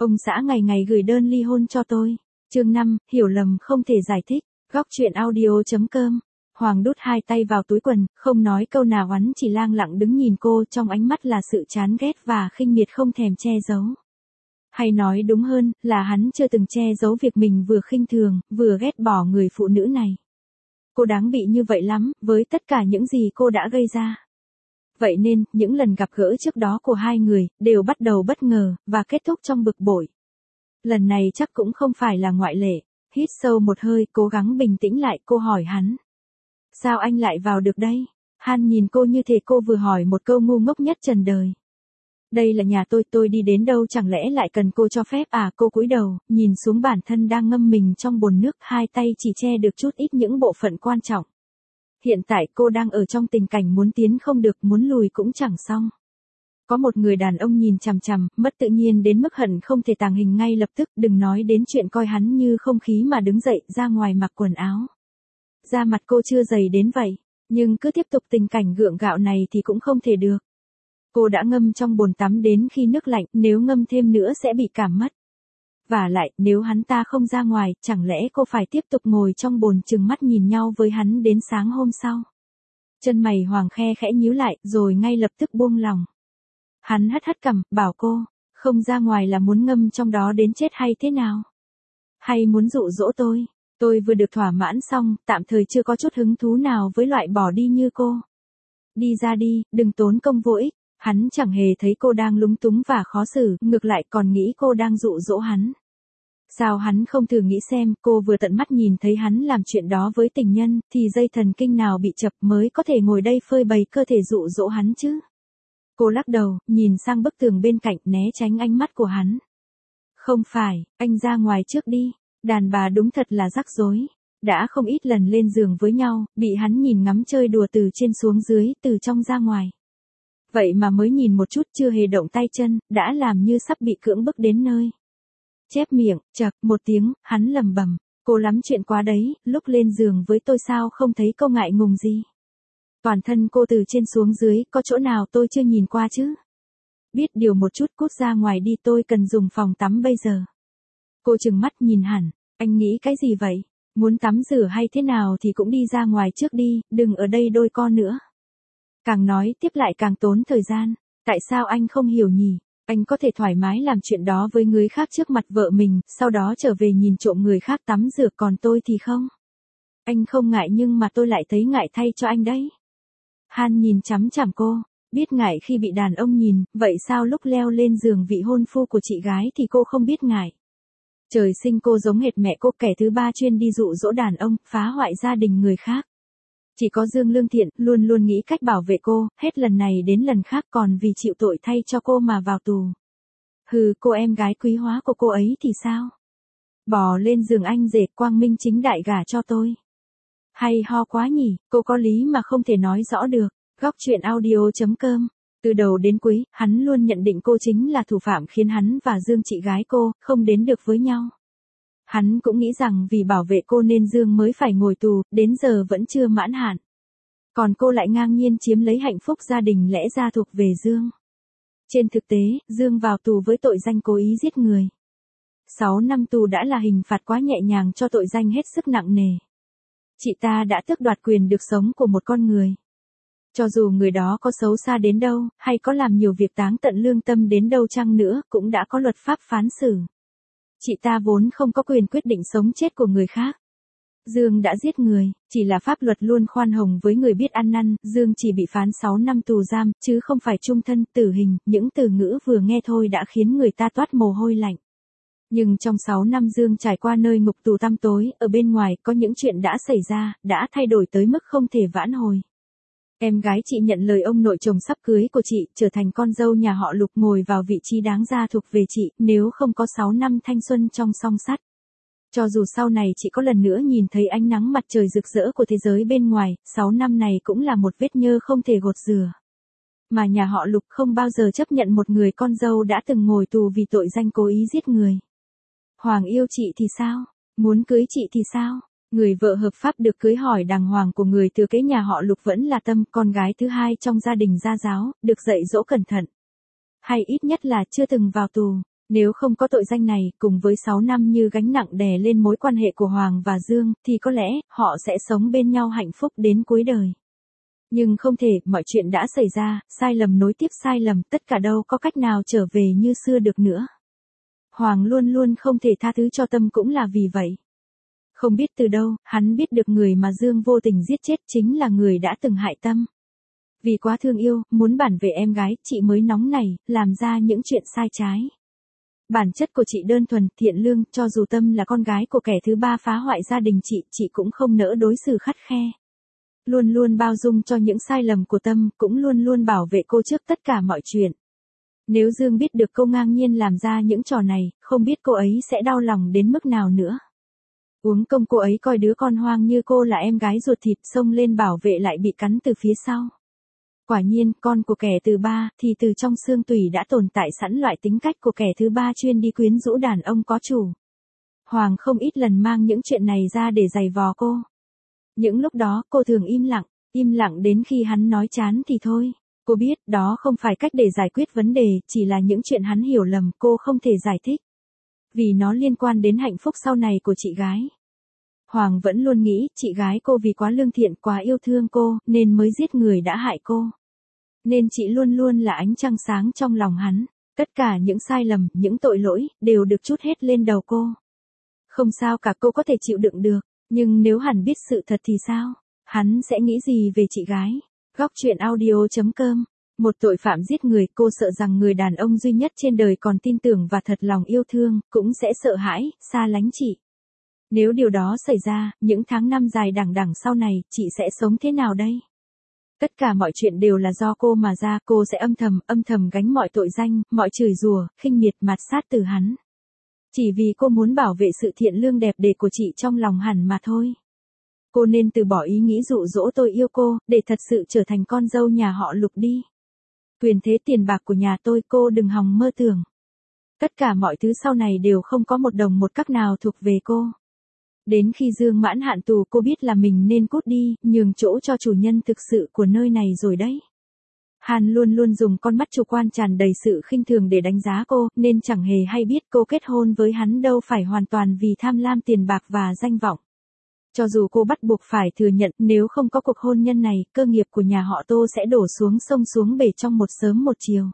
Ông xã ngày ngày gửi đơn ly hôn cho tôi. Chương 5, hiểu lầm không thể giải thích. Góc truyện audio.com. Hoàng đút hai tay vào túi quần, không nói câu nào, hắn chỉ lang lặng đứng nhìn cô, trong ánh mắt là sự chán ghét và khinh miệt không thèm che giấu. Hay nói đúng hơn, là hắn chưa từng che giấu việc mình vừa khinh thường, vừa ghét bỏ người phụ nữ này. Cô đáng bị như vậy lắm, với tất cả những gì cô đã gây ra. Vậy nên, những lần gặp gỡ trước đó của hai người, đều bắt đầu bất ngờ, và kết thúc trong bực bội. Lần này chắc cũng không phải là ngoại lệ. Hít sâu một hơi, cố gắng bình tĩnh lại, cô hỏi hắn. Sao anh lại vào được đây? Han nhìn cô như thể cô vừa hỏi một câu ngu ngốc nhất trần đời. Đây là nhà tôi đi đến đâu chẳng lẽ lại cần cô cho phép à? Cô cúi đầu, nhìn xuống bản thân đang ngâm mình trong bồn nước, hai tay chỉ che được chút ít những bộ phận quan trọng. Hiện tại cô đang ở trong tình cảnh muốn tiến không được, muốn lùi cũng chẳng xong. Có một người đàn ông nhìn chằm chằm, mất tự nhiên đến mức hận không thể tàng hình ngay lập tức, đừng nói đến chuyện coi hắn như không khí mà đứng dậy, ra ngoài mặc quần áo. Da mặt cô chưa dày đến vậy, nhưng cứ tiếp tục tình cảnh gượng gạo này thì cũng không thể được. Cô đã ngâm trong bồn tắm đến khi nước lạnh, nếu ngâm thêm nữa sẽ bị cảm mất. Và lại, nếu hắn ta không ra ngoài, chẳng lẽ cô phải tiếp tục ngồi trong bồn trừng mắt nhìn nhau với hắn đến sáng hôm sau? Chân mày Hoàng khe khẽ nhíu lại, rồi ngay lập tức buông lòng. Hắn hất hất cằm, bảo cô, không ra ngoài là muốn ngâm trong đó đến chết hay thế nào? Hay muốn dụ dỗ tôi? Tôi vừa được thỏa mãn xong, tạm thời chưa có chút hứng thú nào với loại bỏ đi như cô. Đi ra đi, đừng tốn công vô ích. Hắn chẳng hề thấy cô đang lúng túng và khó xử, ngược lại còn nghĩ cô đang dụ dỗ hắn. Sao hắn không thử nghĩ xem, cô vừa tận mắt nhìn thấy hắn làm chuyện đó với tình nhân, thì dây thần kinh nào bị chập mới có thể ngồi đây phơi bày cơ thể dụ dỗ hắn chứ? Cô lắc đầu, nhìn sang bức tường bên cạnh, né tránh ánh mắt của hắn. Không phải, anh ra ngoài trước đi. Đàn bà đúng thật là rắc rối. Đã không ít lần lên giường với nhau, bị hắn nhìn ngắm chơi đùa từ trên xuống dưới, từ trong ra ngoài. Vậy mà mới nhìn một chút, chưa hề động tay chân, đã làm như sắp bị cưỡng bức đến nơi. Chép miệng, chậc một tiếng, hắn lẩm bẩm, cô lắm chuyện quá đấy, lúc lên giường với tôi sao không thấy cô ngại ngùng gì. Toàn thân cô từ trên xuống dưới, có chỗ nào tôi chưa nhìn qua chứ? Biết điều một chút, cút ra ngoài đi, tôi cần dùng phòng tắm bây giờ. Cô trừng mắt nhìn hẳn, anh nghĩ cái gì vậy? Muốn tắm rửa hay thế nào thì cũng đi ra ngoài trước đi, đừng ở đây đôi co nữa. Càng nói tiếp lại càng tốn thời gian, tại sao anh không hiểu nhỉ? Anh có thể thoải mái làm chuyện đó với người khác trước mặt vợ mình, sau đó trở về nhìn trộm người khác tắm rửa, còn tôi thì không. Anh không ngại nhưng mà tôi lại thấy ngại thay cho anh đấy. Han nhìn chằm chằm cô, biết ngại khi bị đàn ông nhìn, vậy sao lúc leo lên giường vị hôn phu của chị gái thì cô không biết ngại? Trời sinh cô giống hệt mẹ cô, kẻ thứ ba chuyên đi dụ dỗ đàn ông, phá hoại gia đình người khác. Chỉ có Dương Lương Thiện, luôn luôn nghĩ cách bảo vệ cô, hết lần này đến lần khác còn vì chịu tội thay cho cô mà vào tù. Hừ, cô em gái quý hóa của cô ấy thì sao? Bò lên giường anh rể, quang minh chính đại gả cho tôi. Hay ho quá nhỉ, cô có lý mà không thể nói rõ được. Góc truyện audio.com. Từ đầu đến cuối, hắn luôn nhận định cô chính là thủ phạm khiến hắn và Dương chị gái cô không đến được với nhau. Hắn cũng nghĩ rằng vì bảo vệ cô nên Dương mới phải ngồi tù, đến giờ vẫn chưa mãn hạn. Còn cô lại ngang nhiên chiếm lấy hạnh phúc gia đình lẽ ra thuộc về Dương. Trên thực tế, Dương vào tù với tội danh cố ý giết người. 6 năm tù đã là hình phạt quá nhẹ nhàng cho tội danh hết sức nặng nề. Chị ta đã tước đoạt quyền được sống của một con người. Cho dù người đó có xấu xa đến đâu, hay có làm nhiều việc táng tận lương tâm đến đâu chăng nữa, cũng đã có luật pháp phán xử. Chị ta vốn không có quyền quyết định sống chết của người khác. Dương đã giết người, chỉ là pháp luật luôn khoan hồng với người biết ăn năn, Dương chỉ bị phán 6 năm tù giam, chứ không phải chung thân, tử hình, những từ ngữ vừa nghe thôi đã khiến người ta toát mồ hôi lạnh. Nhưng trong 6 năm Dương trải qua nơi ngục tù tăm tối, ở bên ngoài có những chuyện đã xảy ra, đã thay đổi tới mức không thể vãn hồi. Em gái chị nhận lời ông nội chồng sắp cưới của chị, trở thành con dâu nhà họ Lục, ngồi vào vị trí đáng ra thuộc về chị, nếu không có 6 năm thanh xuân trong song sắt. Cho dù sau này chị có lần nữa nhìn thấy ánh nắng mặt trời rực rỡ của thế giới bên ngoài, 6 năm này cũng là một vết nhơ không thể gột rửa. Mà nhà họ Lục không bao giờ chấp nhận một người con dâu đã từng ngồi tù vì tội danh cố ý giết người. Hoàng yêu chị thì sao? Muốn cưới chị thì sao? Người vợ hợp pháp được cưới hỏi đàng hoàng của người thừa kế nhà họ Lục vẫn là Tâm, con gái thứ hai trong gia đình gia giáo, được dạy dỗ cẩn thận. Hay ít nhất là chưa từng vào tù. Nếu không có tội danh này, cùng với 6 năm như gánh nặng đè lên mối quan hệ của Hoàng và Dương, thì có lẽ, họ sẽ sống bên nhau hạnh phúc đến cuối đời. Nhưng không thể, mọi chuyện đã xảy ra, sai lầm nối tiếp sai lầm, tất cả đâu có cách nào trở về như xưa được nữa. Hoàng luôn luôn không thể tha thứ cho Tâm cũng là vì vậy. Không biết từ đâu, hắn biết được người mà Dương vô tình giết chết chính là người đã từng hại Tâm. Vì quá thương yêu, muốn bảo vệ em gái, chị mới nóng nảy, làm ra những chuyện sai trái. Bản chất của chị đơn thuần, thiện lương, cho dù Tâm là con gái của kẻ thứ ba phá hoại gia đình chị cũng không nỡ đối xử khắt khe. Luôn luôn bao dung cho những sai lầm của Tâm, cũng luôn luôn bảo vệ cô trước tất cả mọi chuyện. Nếu Dương biết được cô ngang nhiên làm ra những trò này, không biết cô ấy sẽ đau lòng đến mức nào nữa. Uống công cô ấy coi đứa con hoang như cô là em gái ruột thịt, xông lên bảo vệ lại bị cắn từ phía sau. Quả nhiên, con của kẻ thứ ba, thì từ trong xương tủy đã tồn tại sẵn loại tính cách của kẻ thứ ba chuyên đi quyến rũ đàn ông có chủ. Hoàng không ít lần mang những chuyện này ra để giày vò cô. Những lúc đó, cô thường im lặng đến khi hắn nói chán thì thôi. Cô biết, đó không phải cách để giải quyết vấn đề, chỉ là những chuyện hắn hiểu lầm, cô không thể giải thích. Vì nó liên quan đến hạnh phúc sau này của chị gái. Hoàng vẫn luôn nghĩ, chị gái cô vì quá lương thiện, quá yêu thương cô, nên mới giết người đã hại cô. Nên chị luôn luôn là ánh trăng sáng trong lòng hắn. Tất cả những sai lầm, những tội lỗi, đều được trút hết lên đầu cô. Không sao cả, cô có thể chịu đựng được. Nhưng nếu hắn biết sự thật thì sao? Hắn sẽ nghĩ gì về chị gái? Góc truyện audio.com. Một tội phạm giết người, cô sợ rằng người đàn ông duy nhất trên đời còn tin tưởng và thật lòng yêu thương, cũng sẽ sợ hãi, xa lánh chị. Nếu điều đó xảy ra, những tháng năm dài đằng đẵng sau này, chị sẽ sống thế nào đây? Tất cả mọi chuyện đều là do cô mà ra, cô sẽ âm thầm gánh mọi tội danh, mọi chửi rủa, khinh miệt, mạt sát từ hắn. Chỉ vì cô muốn bảo vệ sự thiện lương đẹp đẽ của chị trong lòng hắn mà thôi. Cô nên từ bỏ ý nghĩ dụ dỗ tôi yêu cô, để thật sự trở thành con dâu nhà họ Lục đi. Quyền thế tiền bạc của nhà tôi, cô đừng hòng mơ tưởng. Tất cả mọi thứ sau này đều không có một đồng một cắc nào thuộc về cô. Đến khi Dương mãn hạn tù, cô biết là mình nên cút đi, nhường chỗ cho chủ nhân thực sự của nơi này rồi đấy. Hàn luôn luôn dùng con mắt chủ quan tràn đầy sự khinh thường để đánh giá cô, nên chẳng hề hay biết cô kết hôn với hắn đâu phải hoàn toàn vì tham lam tiền bạc và danh vọng. Cho dù cô bắt buộc phải thừa nhận, nếu không có cuộc hôn nhân này, cơ nghiệp của nhà họ Tô sẽ đổ xuống sông xuống bể trong một sớm một chiều.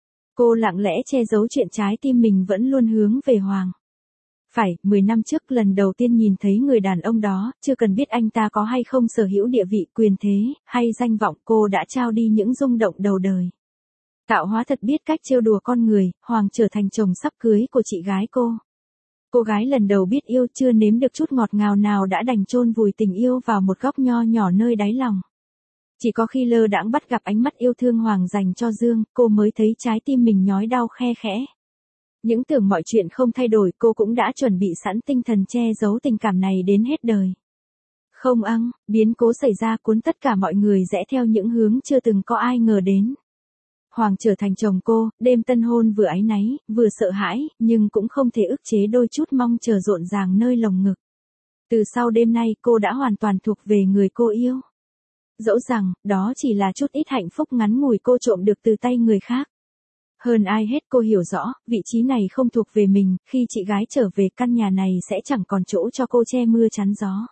Cô lặng lẽ che giấu chuyện trái tim mình vẫn luôn hướng về Hoàng. Phải, 10 năm trước lần đầu tiên nhìn thấy người đàn ông đó, chưa cần biết anh ta có hay không sở hữu địa vị, quyền thế, hay danh vọng, cô đã trao đi những rung động đầu đời. Tạo hóa thật biết cách trêu đùa con người, Hoàng trở thành chồng sắp cưới của chị gái cô. Cô gái lần đầu biết yêu, chưa nếm được chút ngọt ngào nào đã đành chôn vùi tình yêu vào một góc nho nhỏ nơi đáy lòng. Chỉ có khi lơ đãng bắt gặp ánh mắt yêu thương Hoàng dành cho Dương, cô mới thấy trái tim mình nhói đau khe khẽ. Những tưởng mọi chuyện không thay đổi, cô cũng đã chuẩn bị sẵn tinh thần che giấu tình cảm này đến hết đời. Không ăng, biến cố xảy ra cuốn tất cả mọi người rẽ theo những hướng chưa từng có ai ngờ đến. Hoàng trở thành chồng cô, đêm tân hôn vừa áy náy, vừa sợ hãi, nhưng cũng không thể ức chế đôi chút mong chờ rộn ràng nơi lồng ngực. Từ sau đêm nay cô đã hoàn toàn thuộc về người cô yêu. Dẫu rằng, đó chỉ là chút ít hạnh phúc ngắn ngủi cô trộm được từ tay người khác. Hơn ai hết cô hiểu rõ, vị trí này không thuộc về mình, khi chị gái trở về căn nhà này sẽ chẳng còn chỗ cho cô che mưa chắn gió.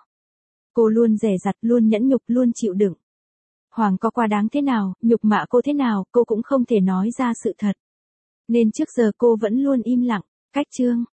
Cô luôn dè dặt, luôn nhẫn nhục, luôn chịu đựng. Hoàng có quá đáng thế nào, nhục mạ cô thế nào, cô cũng không thể nói ra sự thật. Nên trước giờ cô vẫn luôn im lặng. Cách chương